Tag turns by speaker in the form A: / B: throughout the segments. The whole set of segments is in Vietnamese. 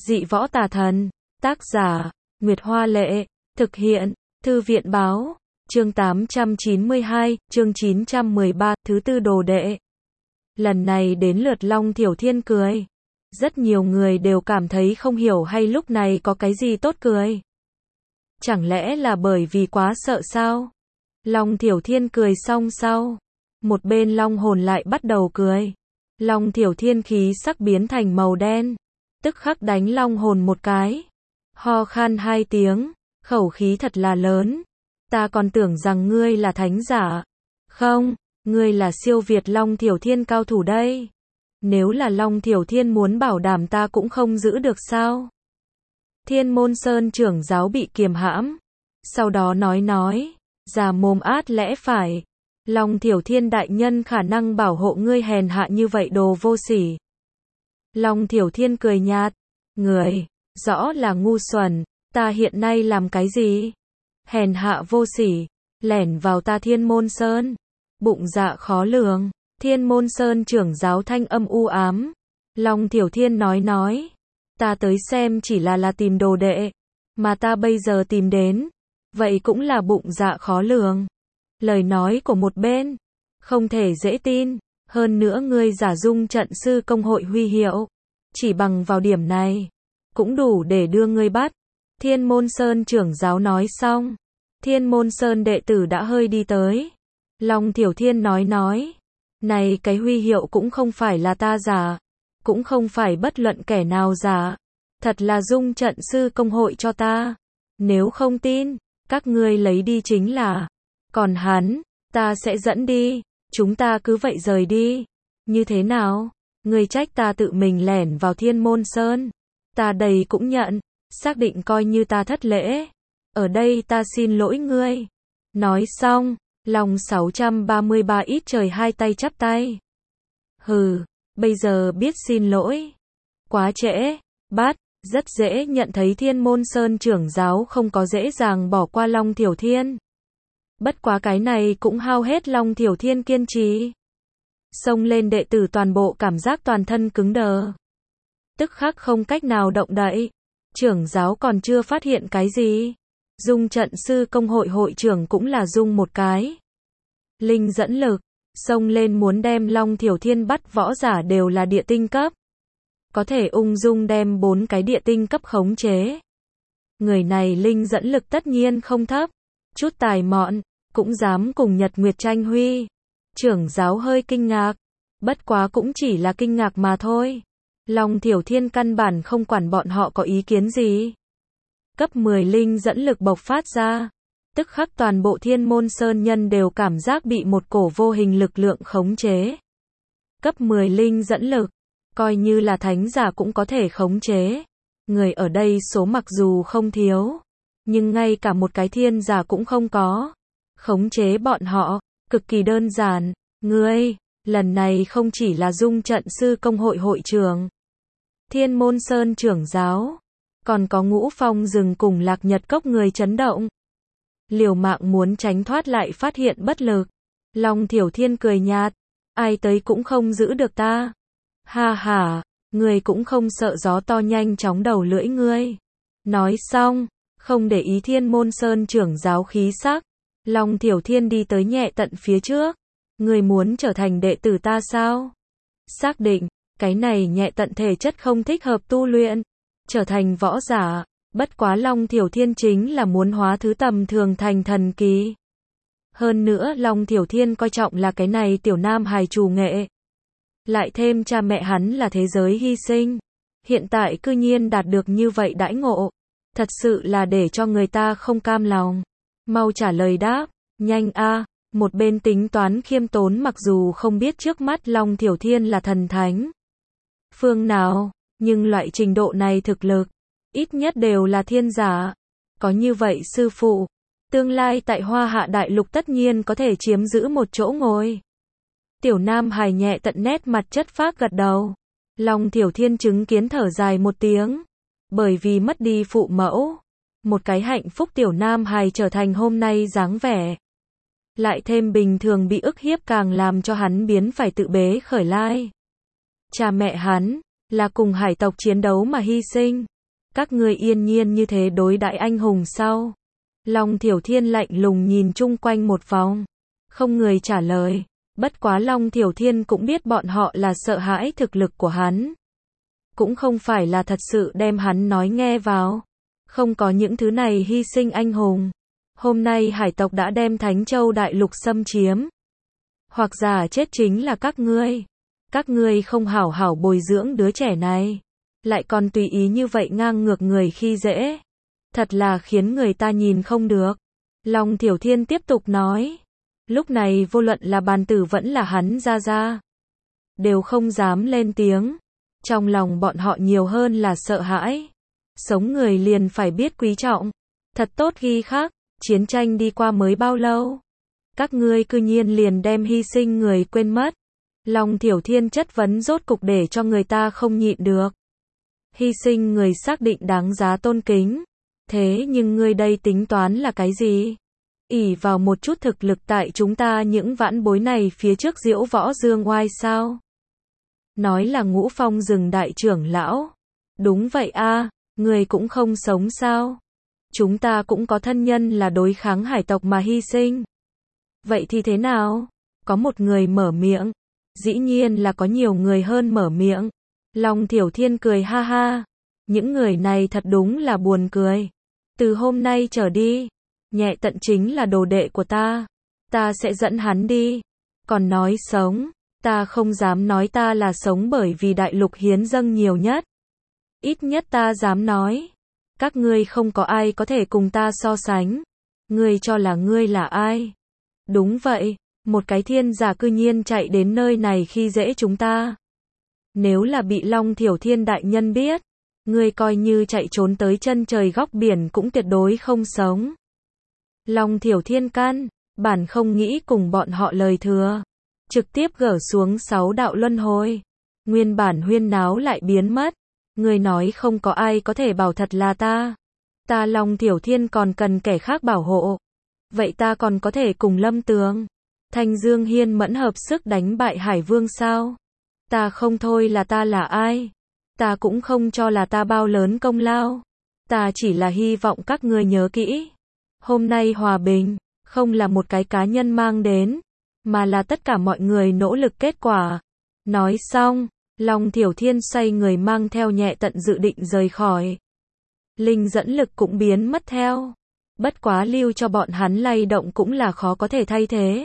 A: Dị võ tà thần. Tác giả, Nguyệt Hoa Lệ. Thực hiện, Thư viện Báo. Chương 892, chương 913, thứ tư đồ đệ. Lần này đến lượt Long Thiểu Thiên cười. Rất nhiều người đều cảm thấy không hiểu hay lúc này có cái gì tốt cười. Chẳng lẽ là bởi vì quá sợ sao? Long Thiểu Thiên cười xong sau. Một bên long hồn lại bắt đầu cười. Long Thiểu Thiên khí sắc biến thành màu đen. Tức khắc đánh long hồn một cái. Ho khan hai tiếng, khẩu khí thật là lớn. Ta còn tưởng rằng ngươi là thánh giả. Không, ngươi là siêu việt Long Thiểu Thiên cao thủ đây. Nếu là Long Thiểu Thiên muốn bảo đảm ta cũng không giữ được sao? Thiên Môn Sơn trưởng giáo bị kiềm hãm. Sau đó nói, già mồm át lẽ phải. Long Thiểu Thiên đại nhân khả năng bảo hộ ngươi hèn hạ như vậy đồ vô sỉ. Long Thiểu Thiên cười nhạt. Người, rõ là ngu xuẩn, ta hiện nay làm cái gì? Hèn hạ vô sỉ, lẻn vào ta Thiên Môn Sơn. Bụng dạ khó lường. Thiên Môn Sơn trưởng giáo thanh âm u ám. Long Thiểu Thiên nói. Ta tới xem chỉ là tìm đồ đệ. Mà ta bây giờ tìm đến. Vậy cũng là bụng dạ khó lường. Lời nói của một bên. Không thể dễ tin. Hơn nữa ngươi giả dung trận sư công hội huy hiệu. Chỉ bằng vào điểm này. Cũng đủ để đưa ngươi bắt. Thiên Môn Sơn trưởng giáo nói xong. Thiên Môn Sơn đệ tử đã hơi đi tới. Long Thiểu Thiên nói. Này cái huy hiệu cũng không phải là ta giả. Cũng không phải bất luận kẻ nào giả. Thật là dung trận sư công hội cho ta. Nếu không tin, các ngươi lấy đi chính là. Còn hắn, ta sẽ dẫn đi. Chúng ta cứ vậy rời đi. Như thế nào? Ngươi trách ta tự mình lẻn vào Thiên Môn Sơn. Ta đầy cũng nhận. Xác định coi như ta thất lễ. Ở đây ta xin lỗi ngươi. Nói xong, Long 633 ít trời hai tay chắp tay. Hừ, bây giờ biết xin lỗi. Quá trễ, bắt, rất dễ nhận thấy Thiên Môn Sơn trưởng giáo không có dễ dàng bỏ qua Long Thiểu Thiên. Bất quá cái này cũng hao hết Long Thiểu Thiên kiên trì. Xông lên đệ tử toàn bộ cảm giác toàn thân cứng đờ. Tức khắc không cách nào động đậy. Trưởng giáo còn chưa phát hiện cái gì. Dung trận sư công hội hội trưởng cũng là dung một cái. Linh dẫn lực. Xông lên muốn đem Long Thiểu Thiên bắt võ giả đều là địa tinh cấp. Có thể ung dung đem 4 cái địa tinh cấp khống chế. Người này linh dẫn lực tất nhiên không thấp. Chút tài mọn, cũng dám cùng Nhật Nguyệt tranh huy. Trưởng giáo hơi kinh ngạc. Bất quá cũng chỉ là kinh ngạc mà thôi. Long Thiểu Thiên căn bản không quản bọn họ có ý kiến gì. Cấp 10 linh dẫn lực bộc phát ra. Tức khắc toàn bộ Thiên Môn Sơn nhân đều cảm giác bị một cổ vô hình lực lượng khống chế. Cấp 10 linh dẫn lực. Coi như là thánh giả cũng có thể khống chế. Người ở đây số mặc dù không thiếu. Nhưng ngay cả một cái thiên giả cũng không có. Khống chế bọn họ, cực kỳ đơn giản. Ngươi, lần này không chỉ là dung trận sư công hội hội trưởng. Thiên Môn Sơn trưởng giáo. Còn có Ngũ Phong rừng cùng Lạc Nhật Cốc người chấn động. Liều mạng muốn tránh thoát lại phát hiện bất lực. Long Thiểu Thiên cười nhạt. Ai tới cũng không giữ được ta. Ha ha, ngươi cũng không sợ gió to nhanh chóng đầu lưỡi ngươi. Nói xong, không để ý Thiên Môn Sơn trưởng giáo khí sắc. Long Thiểu Thiên đi tới nhẹ tận phía trước. Ngươi muốn trở thành đệ tử ta sao? Xác định, cái này nhẹ tận thể chất không thích hợp tu luyện. Trở thành võ giả. Bất quá Long Thiểu Thiên chính là muốn hóa thứ tầm thường thành thần kỳ. Hơn nữa Long Thiểu Thiên coi trọng là cái này tiểu nam hài trù nghệ. Lại thêm cha mẹ hắn là thế giới hy sinh. Hiện tại cư nhiên đạt được như vậy đãi ngộ. Thật sự là để cho người ta không cam lòng. Mau trả lời đáp. Nhanh a. Một bên tính toán khiêm tốn mặc dù không biết trước mắt Long Thiểu Thiên là thần thánh phương nào. Nhưng loại trình độ này thực lực. Ít nhất đều là thiên giả. Có như vậy sư phụ. Tương lai tại Hoa Hạ Đại Lục tất nhiên có thể chiếm giữ một chỗ ngồi. Tiểu Nam hài nhẹ tận nét mặt chất phác gật đầu. Long Thiểu Thiên chứng kiến thở dài một tiếng. Bởi vì mất đi phụ mẫu. Một cái hạnh phúc Tiểu Nam hài trở thành hôm nay dáng vẻ. Lại thêm bình thường bị ức hiếp càng làm cho hắn biến phải tự bế khởi lai. Cha mẹ hắn là cùng hải tộc chiến đấu mà hy sinh. Các ngươi yên nhiên như thế đối đãi anh hùng sao? Long Thiểu Thiên lạnh lùng nhìn chung quanh một vòng. Không người trả lời. Bất quá Long Thiểu Thiên cũng biết bọn họ là sợ hãi thực lực của hắn. Cũng không phải là thật sự đem hắn nói nghe vào. Không có những thứ này hy sinh anh hùng. Hôm nay hải tộc đã đem Thánh Châu Đại Lục xâm chiếm. Hoặc giả chết chính là các ngươi. Các ngươi không hảo hảo bồi dưỡng đứa trẻ này. Lại còn tùy ý như vậy ngang ngược người khi dễ. Thật là khiến người ta nhìn không được. Long Thiểu Thiên tiếp tục nói. Lúc này vô luận là bàn tử vẫn là hắn ra. Đều không dám lên tiếng. Trong lòng bọn họ nhiều hơn là sợ hãi. Sống người liền phải biết quý trọng. Thật tốt ghi khắc. Chiến tranh đi qua mới bao lâu? Các ngươi cư nhiên liền đem hy sinh người quên mất. Long Thiểu Thiên chất vấn rốt cục để cho người ta không nhịn được. Hy sinh người xác định đáng giá tôn kính. Thế nhưng ngươi đây tính toán là cái gì? Ỷ vào một chút thực lực tại chúng ta những vãn bối này phía trước diễu võ dương oai sao? Nói là Ngũ Phong rừng đại trưởng lão. Đúng vậy a, người cũng không sống sao? Chúng ta cũng có thân nhân là đối kháng hải tộc mà hy sinh. Vậy thì thế nào? Có một người mở miệng. Dĩ nhiên là có nhiều người hơn mở miệng. Long Thiểu Thiên cười ha ha. Những người này thật đúng là buồn cười. Từ hôm nay trở đi, Nhẹ Tận chính là đồ đệ của ta. Ta sẽ dẫn hắn đi. Còn nói sống, ta không dám nói ta là sống bởi vì đại lục hiến dâng nhiều nhất. Ít nhất ta dám nói. Các ngươi không có ai có thể cùng ta so sánh. Ngươi cho là ngươi là ai? Đúng vậy, một cái thiên giả cư nhiên chạy đến nơi này khi dễ chúng ta. Nếu là bị Long Thiểu Thiên đại nhân biết, ngươi coi như chạy trốn tới chân trời góc biển cũng tuyệt đối không sống. Long Thiểu Thiên căn bản không nghĩ cùng bọn họ lời thừa, trực tiếp gỡ xuống 6 đạo luân hồi. Nguyên bản huyên náo lại biến mất. Ngươi nói không có ai có thể bảo thật là ta. Ta Long Thiểu Thiên còn cần kẻ khác bảo hộ. Vậy ta còn có thể cùng Lâm Tường, Thanh Dương Hiên mẫn hợp sức đánh bại Hải Vương sao? Ta không thôi là ta là ai? Ta cũng không cho là ta bao lớn công lao. Ta chỉ là hy vọng các ngươi nhớ kỹ. Hôm nay hòa bình, không là một cái cá nhân mang đến, mà là tất cả mọi người nỗ lực kết quả. Nói xong, Long Thiểu Thiên xoay người mang theo Nhẹ Tận dự định rời khỏi. Linh dẫn lực cũng biến mất theo. Bất quá lưu cho bọn hắn lay động cũng là khó có thể thay thế.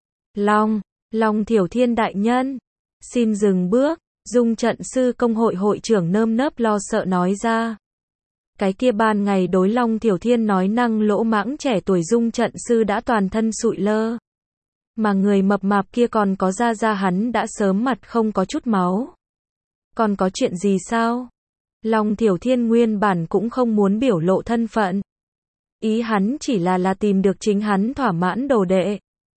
A: Long Thiểu Thiên đại nhân, xin dừng bước. Dung trận sư công hội hội trưởng nơm nớp lo sợ nói ra. Cái kia ban ngày đối Long Thiểu Thiên nói năng lỗ mãng trẻ tuổi Dung trận sư đã toàn thân sụi lơ. Mà người mập mạp kia còn có ra hắn đã sớm mặt không có chút máu. Còn có chuyện gì sao? Long Thiểu Thiên nguyên bản cũng không muốn biểu lộ thân phận. Ý hắn chỉ là tìm được chính hắn thỏa mãn đồ đệ.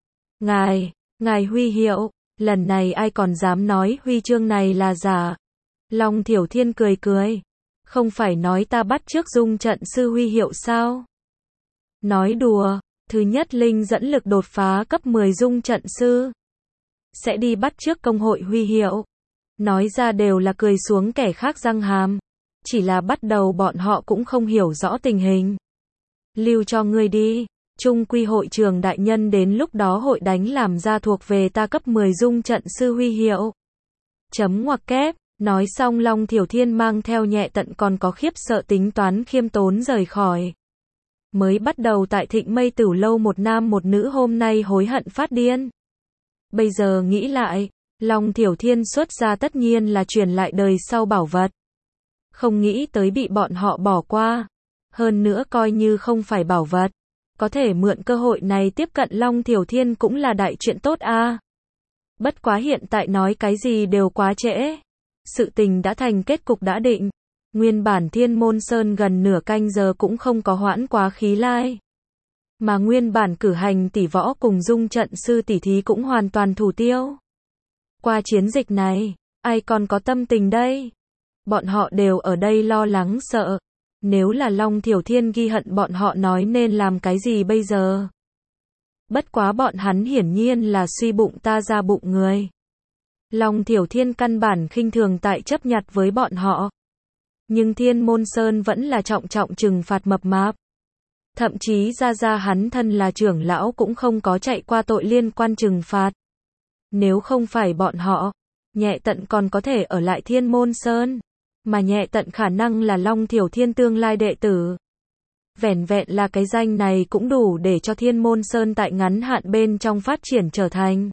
A: Ngài huy hiệu, lần này ai còn dám nói huy chương này là giả. Long Thiểu Thiên cười. Không phải nói ta bắt chước Dung trận sư huy hiệu sao? Nói đùa, thứ nhất linh dẫn lực đột phá cấp 10 Dung trận sư. Sẽ đi bắt chước công hội huy hiệu. Nói ra đều là cười xuống kẻ khác răng hàm. Chỉ là bắt đầu bọn họ cũng không hiểu rõ tình hình. Lưu cho ngươi đi. Trung quy hội trường đại nhân đến lúc đó hội đánh làm ra thuộc về ta cấp 10 Dung trận sư huy hiệu. Chấm ngoặc kép. Nói xong Long Thiểu Thiên mang theo Nhẹ Tận còn có khiếp sợ tính toán khiêm tốn rời khỏi. Mới bắt đầu tại Thịnh Mây Tửu lâu một nam một nữ hôm nay hối hận phát điên. Bây giờ nghĩ lại, Long Thiểu Thiên xuất ra tất nhiên là truyền lại đời sau bảo vật. Không nghĩ tới bị bọn họ bỏ qua. Hơn nữa coi như không phải bảo vật. Có thể mượn cơ hội này tiếp cận Long Thiểu Thiên cũng là đại chuyện tốt a. Bất quá hiện tại nói cái gì đều quá trễ. Sự tình đã thành kết cục đã định. Nguyên bản Thiên Môn Sơn gần nửa canh giờ cũng không có hoãn quá khí lai. Mà nguyên bản cử hành tỷ võ cùng Dung trận sư tỷ thí cũng hoàn toàn thủ tiêu. Qua chiến dịch này, ai còn có tâm tình đây? Bọn họ đều ở đây lo lắng sợ. Nếu là Long Thiểu Thiên ghi hận bọn họ nói nên làm cái gì bây giờ? Bất quá bọn hắn hiển nhiên là suy bụng ta ra bụng người. Long Thiểu Thiên căn bản khinh thường tại chấp nhặt với bọn họ. Nhưng Thiên Môn Sơn vẫn là trọng trọng trừng phạt mập mạp. Thậm chí ra hắn thân là trưởng lão cũng không có chạy qua tội liên quan trừng phạt. Nếu không phải bọn họ, Nhẹ Tận còn có thể ở lại Thiên Môn Sơn. Mà Nhẹ Tận khả năng là Long Thiểu Thiên tương lai đệ tử. Vẻn vẹn là cái danh này cũng đủ để cho Thiên Môn Sơn tại ngắn hạn bên trong phát triển trở thành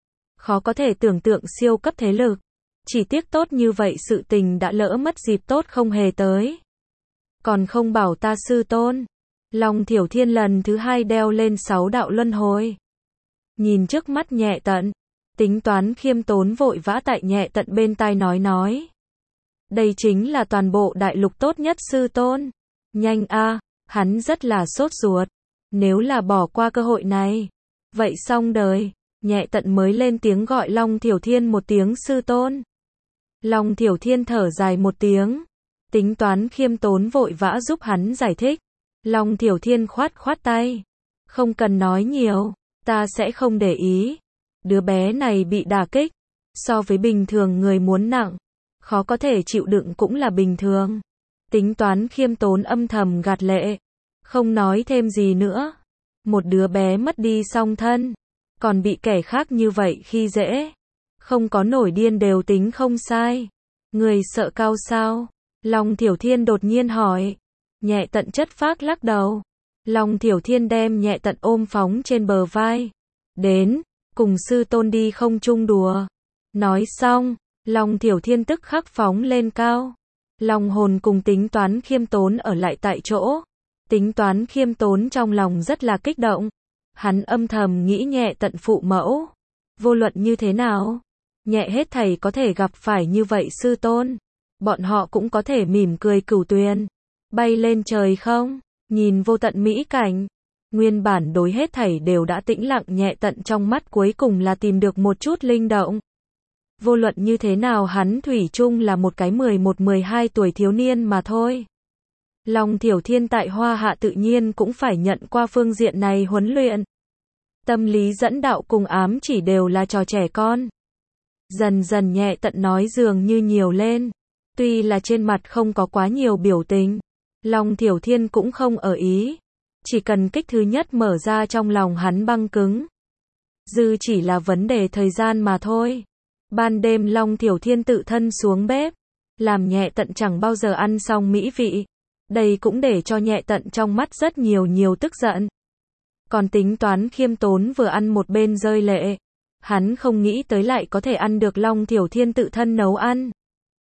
A: khó có thể tưởng tượng siêu cấp thế lực. Chỉ tiếc tốt như vậy sự tình đã lỡ mất dịp tốt không hề tới. Còn không bảo ta sư tôn. Long Thiểu Thiên lần thứ 2 đeo lên 6 đạo luân hồi. Nhìn trước mắt Nhẹ Tận, tính toán khiêm tốn vội vã tại Nhẹ Tận bên tai nói. Đây chính là toàn bộ đại lục tốt nhất sư tôn. Nhanh a, hắn rất là sốt ruột. Nếu là bỏ qua cơ hội này, vậy xong đời. Nhẹ Tận mới lên tiếng gọi Long Thiểu Thiên một tiếng sư tôn. Long Thiểu Thiên thở dài một tiếng, tính toán khiêm tốn vội vã giúp hắn giải thích. Long Thiểu Thiên khoát tay. Không cần nói nhiều, ta sẽ không để ý. Đứa bé này bị đả kích, so với bình thường người muốn nặng, khó có thể chịu đựng cũng là bình thường. Tính toán khiêm tốn âm thầm gạt lệ, không nói thêm gì nữa. Một đứa bé mất đi song thân, còn bị kẻ khác như vậy khi dễ. Không có nổi điên đều tính không sai. Người sợ cao sao? Long Thiểu Thiên đột nhiên hỏi. Nhẹ Tận chất phác lắc đầu. Long Thiểu Thiên đem Nhẹ Tận ôm phóng trên bờ vai. Đến, cùng sư tôn đi không chung đùa. Nói xong, Long Thiểu Thiên tức khắc phóng lên cao. Long hồn cùng tính toán khiêm tốn ở lại tại chỗ. Tính toán khiêm tốn trong lòng rất là kích động. Hắn âm thầm nghĩ Nhẹ Tận phụ mẫu. Vô luận như thế nào? Nhẹ hết thảy có thể gặp phải như vậy sư tôn. Bọn họ cũng có thể mỉm cười cửu tuyền. Bay lên trời không? Nhìn vô tận mỹ cảnh. Nguyên bản đối hết thảy đều đã tĩnh lặng Nhẹ Tận trong mắt cuối cùng là tìm được một chút linh động. Vô luận như thế nào hắn thủy chung là một cái 11-12 tuổi thiếu niên mà thôi. Long Thiểu Thiên tại Hoa Hạ tự nhiên cũng phải nhận qua phương diện này huấn luyện. Tâm lý dẫn đạo cùng ám chỉ đều là trò trẻ con. Dần dần Nhẹ Tận nói dường như nhiều lên. Tuy là trên mặt không có quá nhiều biểu tình, Long Thiểu Thiên cũng không ở ý. Chỉ cần kích thứ nhất mở ra trong lòng hắn băng cứng. Dư chỉ là vấn đề thời gian mà thôi. Ban đêm Long Thiểu Thiên tự thân xuống bếp, làm Nhẹ Tận chẳng bao giờ ăn xong mỹ vị. Đây cũng để cho Nhẹ Tận trong mắt rất nhiều tức giận. Còn tính toán khiêm tốn vừa ăn một bên rơi lệ. Hắn không nghĩ tới lại có thể ăn được Long Thiểu Thiên tự thân nấu ăn.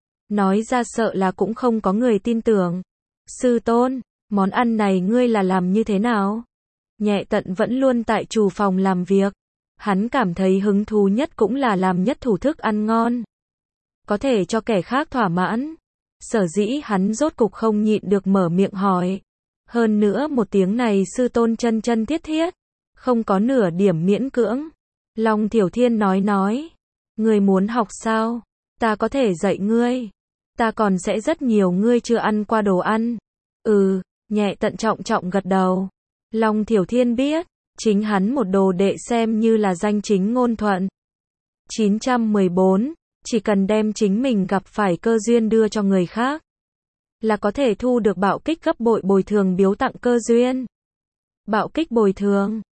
A: Nói ra sợ là cũng không có người tin tưởng. Sư tôn, món ăn này ngươi là làm như thế nào? Nhẹ Tận vẫn luôn tại chủ phòng làm việc. Hắn cảm thấy hứng thú nhất cũng là làm nhất thủ thức ăn ngon. Có thể cho kẻ khác thỏa mãn. Sở dĩ hắn rốt cục không nhịn được mở miệng hỏi. Hơn nữa một tiếng này sư tôn chân thiết thiết. Không có nửa điểm miễn cưỡng. Long Thiểu Thiên nói. Ngươi muốn học sao? Ta có thể dạy ngươi. Ta còn sẽ rất nhiều ngươi chưa ăn qua đồ ăn. Nhẹ Tận trọng gật đầu. Long Thiểu Thiên biết, chính hắn một đồ đệ xem như là danh chính ngôn thuận. 914, chỉ cần đem chính mình gặp phải cơ duyên đưa cho người khác, là có thể thu được bạo kích gấp bội bồi thường biếu tặng cơ duyên. Bạo kích bồi thường,